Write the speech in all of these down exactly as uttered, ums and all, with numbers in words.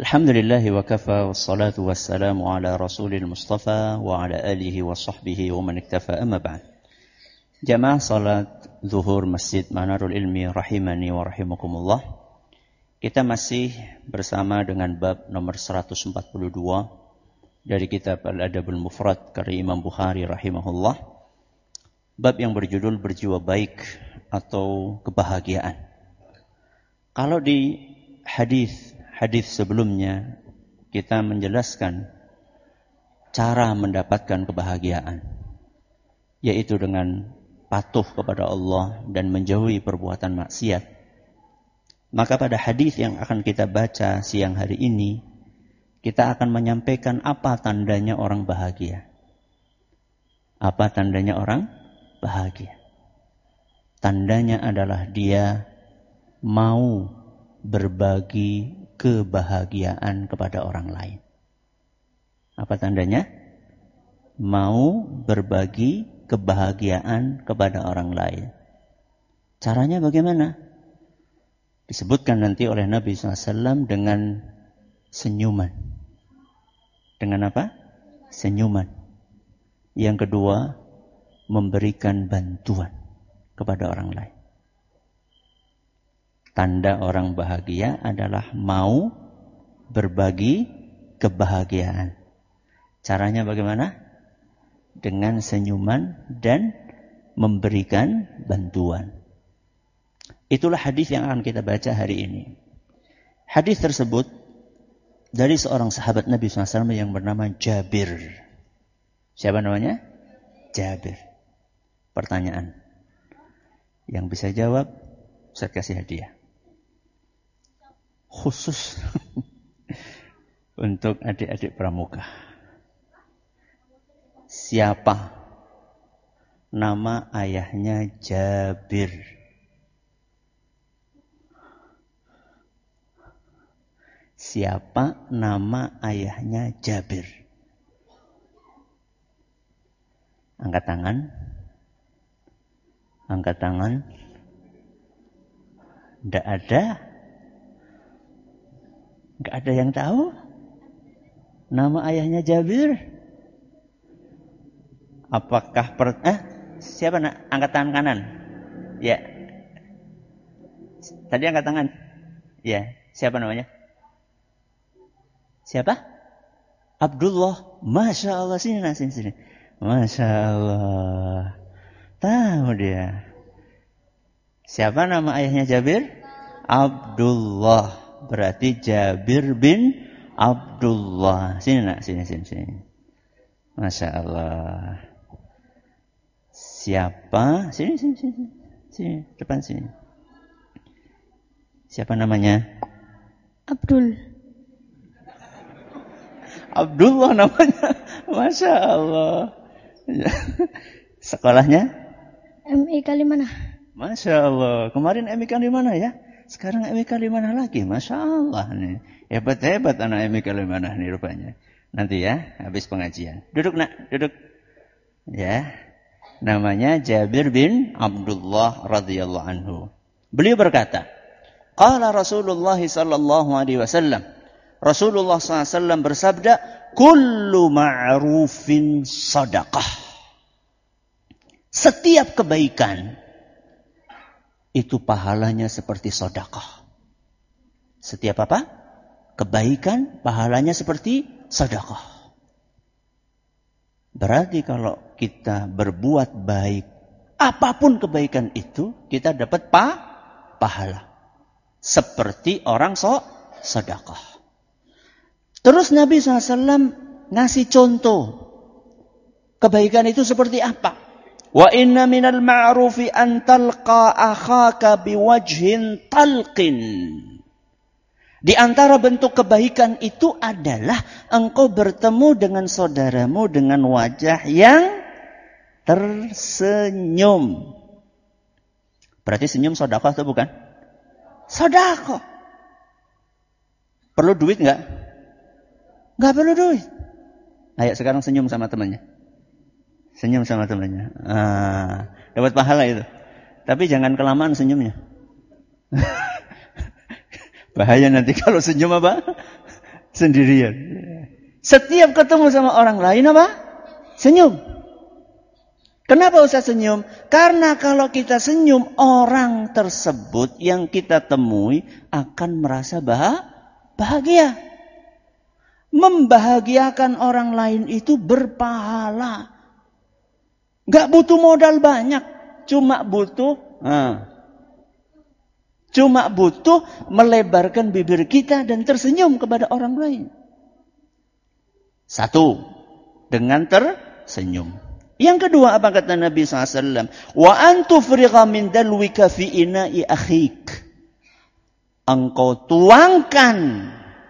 Alhamdulillahi wa kafa wassalatu wassalamu ala rasulil mustafa wa ala alihi wa sahbihi wa man iktafa amma ba'd. Jamaah salat zuhur Masjid Manarul Ilmi rahimani wa rahimakumullah. Kita masih bersama dengan bab nomor seratus empat puluh dua dari kitab Al-Adabul Mufrad karya Imam Bukhari rahimahullah. Bab yang berjudul berjiwa baik atau kebahagiaan. Kalau di hadis Hadis sebelumnya kita menjelaskan cara mendapatkan kebahagiaan, yaitu dengan patuh kepada Allah dan menjauhi perbuatan maksiat. Maka pada hadis yang akan kita baca siang hari ini, kita akan menyampaikan apa tandanya orang bahagia. Apa tandanya orang bahagia? Tandanya adalah dia mau berbagi kebahagiaan kepada orang lain. Apa tandanya? Mau berbagi kebahagiaan kepada orang lain. Caranya bagaimana? Disebutkan nanti oleh Nabi shallallahu alaihi wasallam dengan senyuman. Dengan apa? Senyuman. Yang kedua, memberikan bantuan kepada orang lain. Tanda orang bahagia adalah mau berbagi kebahagiaan. Caranya bagaimana? Dengan senyuman dan memberikan bantuan. Itulah hadis yang akan kita baca hari ini. Hadis tersebut dari seorang sahabat Nabi shallallahu alaihi wasallam yang bernama Jabir. Siapa namanya? Jabir. Pertanyaan. Yang bisa jawab, saya kasih hadiah. Khusus untuk adik-adik pramuka. Siapa nama ayahnya Jabir? Siapa nama ayahnya Jabir? Angkat tangan. Angkat tangan. Tidak ada. Tidak ada yang tahu nama ayahnya Jabir. Apakah per, eh siapa nak angkat tangan kanan? Ya. Tadi angkat tangan. Ya, siapa namanya? Siapa? Abdullah. Masya Allah, sini nak sini sini. Masya Allah. Tahu dia. Siapa nama ayahnya Jabir? Abdullah. Berarti Jabir bin Abdullah. Sini nak, sini, sini, sini. Masya Allah. Siapa? Sini, sini, sini. Sini, depan sini. Siapa namanya? Abdul. Abdullah namanya. Masya Allah. Sekolahnya? M I Kalimanah. Masya Allah. Kemarin M I Kalimanah ya? Sekarang M I Kalimanah lagi. Masya Allah nih. Hebat-hebat anak M I Kalimanah nih rupanya. Nanti ya, habis pengajian. Duduk nak, duduk. Ya. Namanya Jabir bin Abdullah radhiyallahu anhu. Beliau berkata, Qala Rasulullah sallallahu alaihi wasallam. Rasulullah sallallahu alaihi wasallam bersabda, Kullu ma'rufin sadaqah. Setiap kebaikan itu pahalanya seperti sedekah. Setiap apa? Kebaikan pahalanya seperti sedekah. Berarti kalau kita berbuat baik, apapun kebaikan itu, kita dapat pa, pahala. Seperti orang so, sedekah. Terus Nabi shallallahu alaihi wasallam ngasih contoh. Kebaikan itu seperti apa? Wa inna minal ma'rufi an talqa akhaka biwajhin talqin. Di antara bentuk kebaikan itu adalah engkau bertemu dengan saudaramu dengan wajah yang tersenyum. Berarti senyum sedekah atau bukan? Sedekah. Perlu duit enggak? Enggak perlu duit. Ayo sekarang senyum sama temannya. Senyum sama temannya. Ah, dapat pahala itu. Tapi jangan kelamaan senyumnya. Bahaya nanti kalau senyum apa? Sendirian. Setiap ketemu sama orang lain apa? Senyum. Kenapa Ustaz senyum? Karena kalau kita senyum, orang tersebut yang kita temui akan merasa bahagia. Membahagiakan orang lain itu berpahala. Gak butuh modal banyak. Cuma butuh... Nah, cuma butuh melebarkan bibir kita dan tersenyum kepada orang lain. Satu, dengan tersenyum. Yang kedua apa kata Nabi shallallahu alaihi wasallam? Wa antufrigha min dalwika fi ina'i akhik. Engkau tuangkan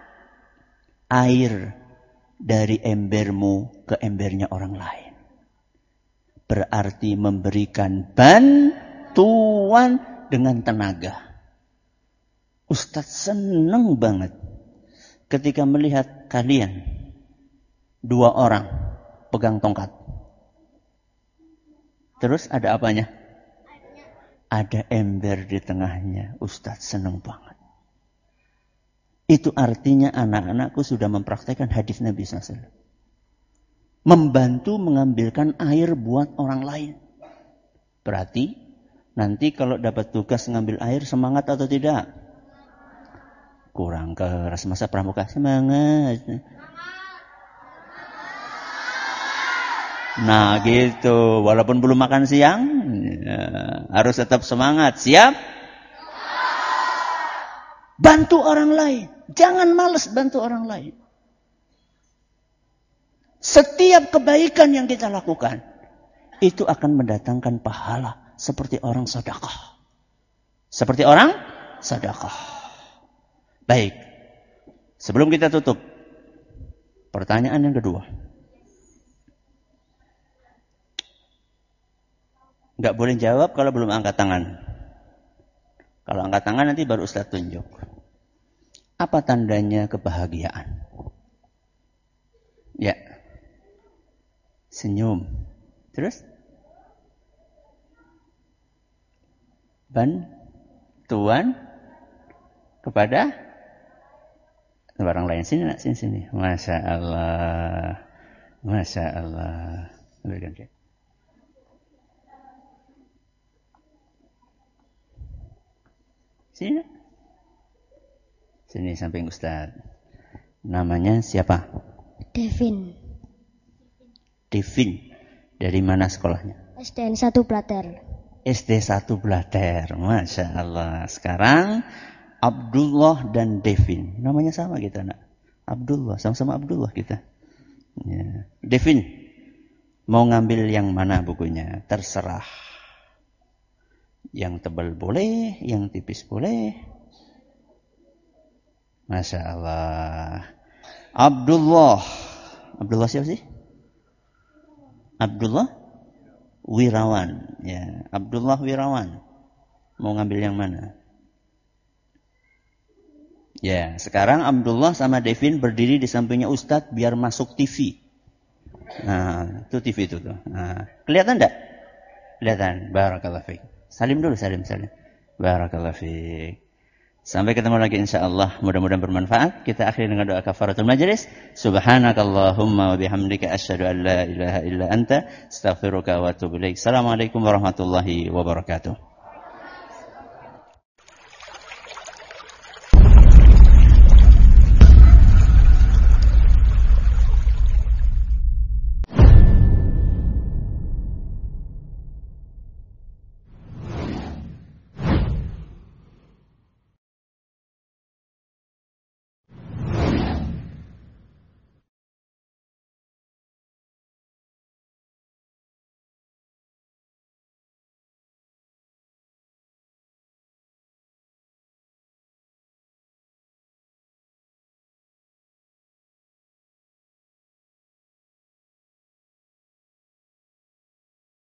air dari embermu ke embernya orang lain. Berarti memberikan bantuan dengan tenaga. Ustadz senang banget ketika melihat kalian dua orang pegang tongkat. Terus ada apanya? Ada ember di tengahnya. Ustadz senang banget. Itu artinya anak-anakku sudah mempraktekkan hadis Nabi shallallahu alaihi wasallam. Membantu mengambilkan air buat orang lain. Berarti nanti kalau dapat tugas ngambil air semangat atau tidak? Kurang keras. Masa pramuka semangat. Nah gitu, walaupun belum makan siang, ya, harus tetap semangat. Siap? Bantu orang lain. Jangan malas bantu orang lain. Setiap kebaikan yang kita lakukan, itu akan mendatangkan pahala. Seperti orang sedekah. Seperti orang sedekah. Baik. Sebelum kita tutup, pertanyaan yang kedua. Nggak boleh jawab kalau belum angkat tangan. Kalau angkat tangan nanti baru Ustaz tunjuk. Apa tandanya kebahagiaan? Ya. Senyum. Terus? Bantuan kepada orang lain. Sini nak, sini sini. Masya Allah. Masya Allah. Berikan dia. Sini. Sini samping Ustaz. Namanya siapa? Devin. Devin. Dari mana sekolahnya? S D N satu Blater. S D satu Blater. Masya Allah. Sekarang Abdullah dan Devin. Namanya sama kita nak. Abdullah. Sama-sama Abdullah kita. Ya. Devin. Mau ngambil yang mana bukunya? Terserah. Yang tebal boleh, yang tipis boleh. Masya Allah. Abdullah. Abdullah siapa sih? Abdullah Wirawan. Ya, Abdullah Wirawan. Mau ngambil yang mana? Ya, sekarang Abdullah sama Devin berdiri di sampingnya Ustadz biar masuk T V. Nah, itu T V itu tuh. Nah, kelihatan enggak? Kelihatan. Barakallahu fiik. Salim dulu, salim, salim. Barakallahu fiik. Sampai ketemu lagi insyaallah. Mudah-mudahan bermanfaat. Kita akhiri dengan doa kafaratul majlis. Subhanakallahumma wa bihamdika asyhadu an la ilaha illa anta astaghfiruka wa atubu ilaik. Assalamualaikum warahmatullahi wabarakatuh.